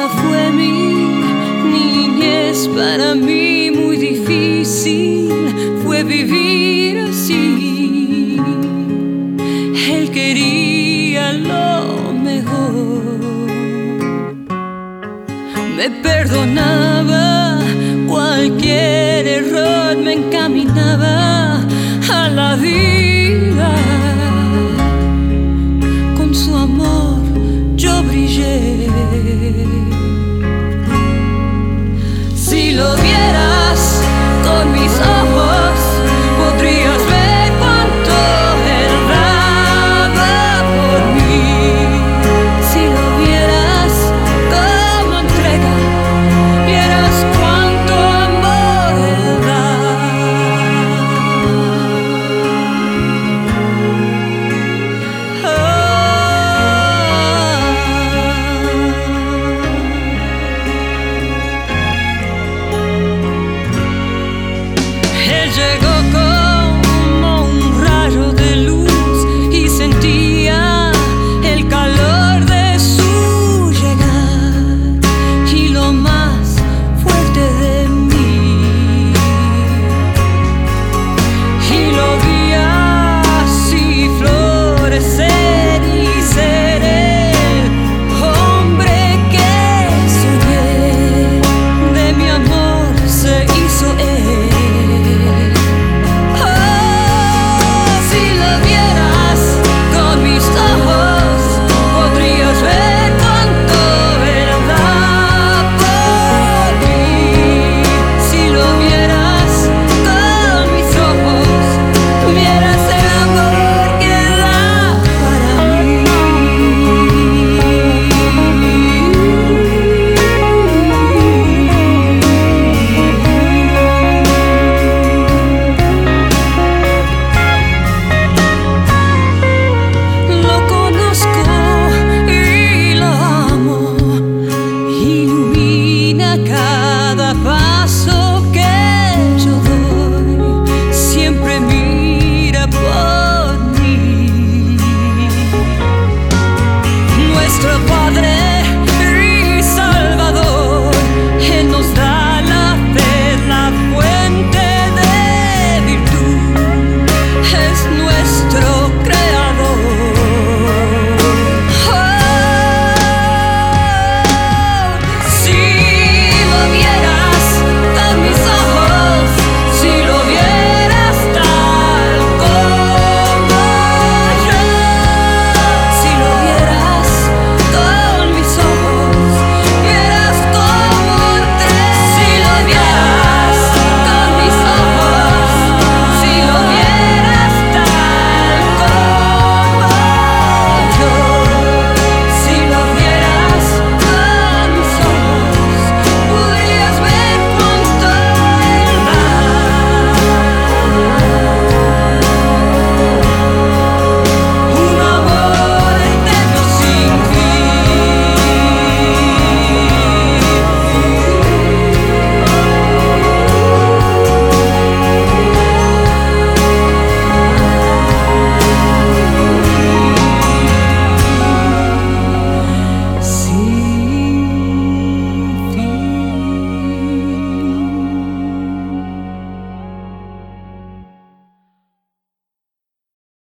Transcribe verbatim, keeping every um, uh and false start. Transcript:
fue mi niñez, para mí muy difícil fue vivir así. Él quería lo mejor, me perdonaba cualquier error, me encaminaba a la vida. Con su amor yo brillé. Si lo vieras con mis ojos, podrías ver cuánto él daba por mí. Si lo vieras como entrega, vieras cuánto amor él da. Él llegó como un rayo de luz y sentía el calor de su llegar y lo más fuerte de mí. Y lo vi así florecer y ser el hombre que soñé. De mi amor se hizo él. Cada paso que yo doy, siempre mira por mí. Nuestro Padre